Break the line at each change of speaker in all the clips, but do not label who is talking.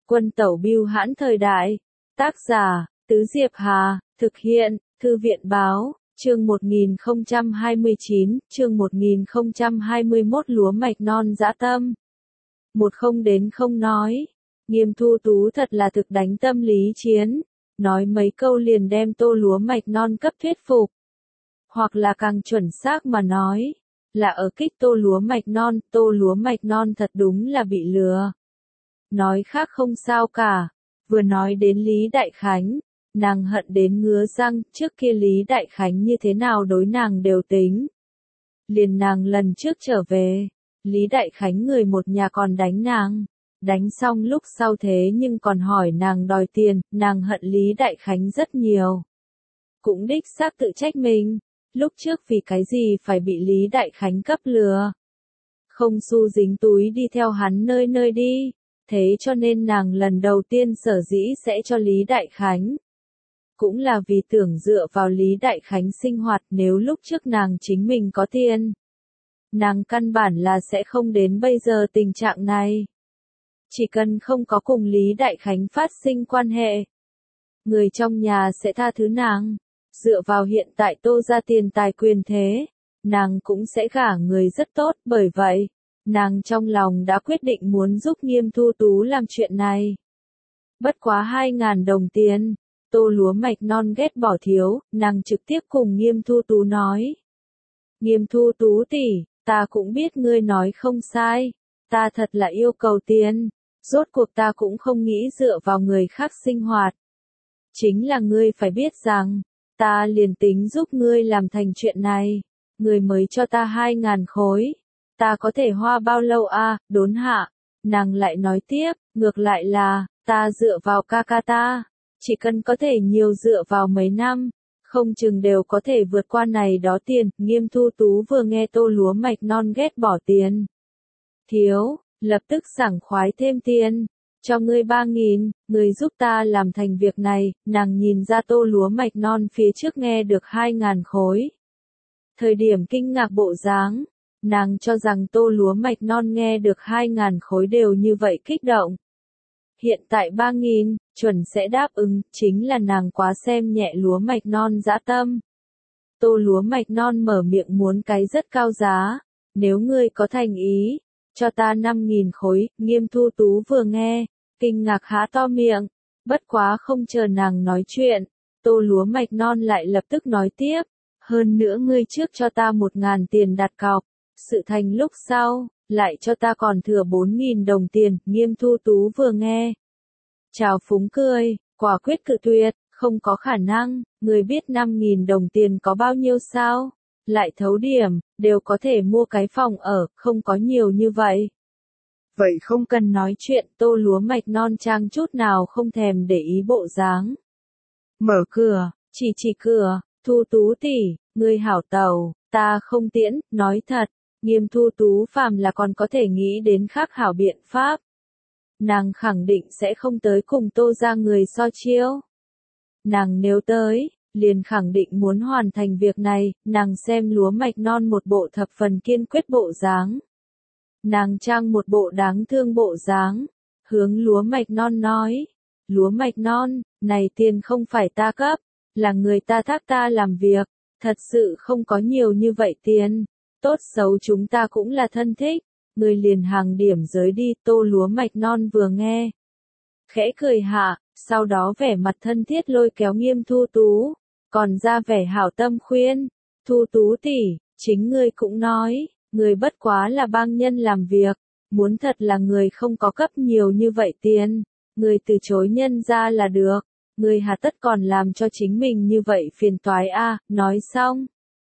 Quân tẩu bưu hãn thời đại. Tác giả, Tứ Diệp Hà, thực hiện, Thư viện báo, chương 1029, chương 1021 lúa mạch non dã tâm. Một không đến không nói. Nghiêm Thu Tú thật là thực đánh tâm lý chiến. Nói mấy câu liền đem tô lúa mạch non cấp thuyết phục. Hoặc là càng chuẩn xác mà nói, là ở kích tô lúa mạch non thật đúng là bị lừa. Nói khác không sao cả, vừa nói đến Lý Đại Khánh, nàng hận đến ngứa răng, trước kia Lý Đại Khánh như thế nào đối nàng đều tính. Liền nàng lần trước trở về, Lý Đại Khánh người một nhà còn đánh nàng, đánh xong lúc sau thế nhưng còn hỏi nàng đòi tiền, nàng hận Lý Đại Khánh rất nhiều. Cũng đích xác tự trách mình, lúc trước vì cái gì phải bị Lý Đại Khánh cấp lừa. Không xu dính túi đi theo hắn nơi nơi đi. Thế cho nên nàng lần đầu tiên sở dĩ sẽ cho Lý Đại Khánh. Cũng là vì tưởng dựa vào Lý Đại Khánh sinh hoạt, nếu lúc trước nàng chính mình có tiền. Nàng căn bản là sẽ không đến bây giờ tình trạng này. Chỉ cần không có cùng Lý Đại Khánh phát sinh quan hệ. Người trong nhà sẽ tha thứ nàng. Dựa vào hiện tại Tô ra tiền tài quyền thế. Nàng cũng sẽ gả người rất tốt, bởi vậy. Nàng trong lòng đã quyết định muốn giúp Nghiêm Thu Tú làm chuyện này. Bất quá 2.000 đồng tiền, tô lúa mạch non ghét bỏ thiếu, nàng trực tiếp cùng Nghiêm Thu Tú nói. Nghiêm Thu Tú tỷ, ta cũng biết ngươi nói không sai, ta thật là yêu cầu tiền, rốt cuộc ta cũng không nghĩ dựa vào người khác sinh hoạt. Chính là ngươi phải biết rằng, ta liền tính giúp ngươi làm thành chuyện này, ngươi mới cho ta 2.000 khối. Ta có thể hoa bao lâu a? Đốn hạ. Nàng lại nói tiếp, ngược lại là, ta dựa vào ca ca ta. Chỉ cần có thể nhiều dựa vào mấy năm, không chừng đều có thể vượt qua này đó tiền. Nghiêm Thu Tú vừa nghe tô lúa mạch non ghét bỏ tiền. Thiếu, lập tức sảng khoái thêm tiền. Cho ngươi 3.000, ngươi giúp ta làm thành việc này. Nàng nhìn ra tô lúa mạch non phía trước nghe được 2.000 khối. Thời điểm kinh ngạc bộ dáng. Nàng cho rằng tô lúa mạch non nghe được 2.000 khối đều như vậy kích động. Hiện tại 3.000, chuẩn sẽ đáp ứng, chính là nàng quá xem nhẹ lúa mạch non dã tâm. Tô lúa mạch non mở miệng muốn cái rất cao giá, nếu ngươi có thành ý, cho ta 5.000 khối. Nghiêm Thu Tú vừa nghe, kinh ngạc há to miệng, bất quá không chờ nàng nói chuyện, tô lúa mạch non lại lập tức nói tiếp, hơn nữa ngươi trước cho ta 1.000 tiền đặt cọc. Sự thành lúc sau, lại cho ta còn thừa 4.000 đồng tiền. Nghiêm Thu Tú vừa nghe. Chào phúng cười, quả quyết cự tuyệt, không có khả năng, người biết 5.000 đồng tiền có bao nhiêu sao? Lại thấu điểm, đều có thể mua cái phòng ở, không có nhiều như vậy. Vậy không cần nói chuyện, tô lúa mạch non trang chút nào không thèm để ý bộ dáng. Mở cửa, chỉ cửa, Thu Tú tỷ, ngươi hảo tàu, ta không tiễn, nói thật. Nghiêm Thu Tú phàm là còn có thể nghĩ đến khác hảo biện pháp. Nàng khẳng định sẽ không tới cùng tô ra người so chiêu. Nàng nếu tới, liền khẳng định muốn hoàn thành việc này, nàng xem lúa mạch non một bộ thập phần kiên quyết bộ dáng. Nàng trang một bộ đáng thương bộ dáng, hướng lúa mạch non nói. Lúa mạch non, này tiền không phải ta cấp, là người ta thác ta làm việc, thật sự không có nhiều như vậy tiền. Tốt xấu chúng ta cũng là thân thích, người liền hàng điểm giới đi. Tô lúa mạch non vừa nghe. Khẽ cười hạ, sau đó vẻ mặt thân thiết lôi kéo Nghiêm Thu Tú, còn ra vẻ hảo tâm khuyên. Thu Tú tỷ, chính ngươi cũng nói, người bất quá là bang nhân làm việc, muốn thật là người không có cấp nhiều như vậy tiền, người từ chối nhân ra là được, người hà tất còn làm cho chính mình như vậy phiền toái a. Nói xong.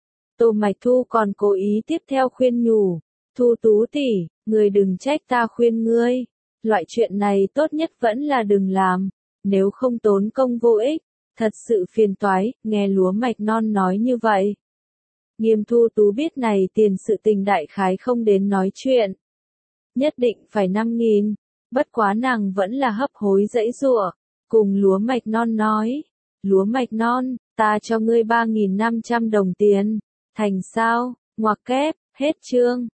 Tô Mạch Thu còn cố ý tiếp theo khuyên nhủ, Thu Tú tỷ, người đừng trách ta khuyên ngươi, loại chuyện này tốt nhất vẫn là đừng làm, nếu không tốn công vô ích, thật sự phiền toái. Nghe lúa mạch non nói như vậy. Nghiêm Thu Tú biết này tiền sự tình đại khái không đến nói chuyện. Nhất định phải 5.000, bất quá nàng vẫn là hấp hối dãy giụa, cùng lúa mạch non nói, lúa mạch non, ta cho ngươi 3.500 đồng tiền. Thành sao, ngoặc kép, hết chương.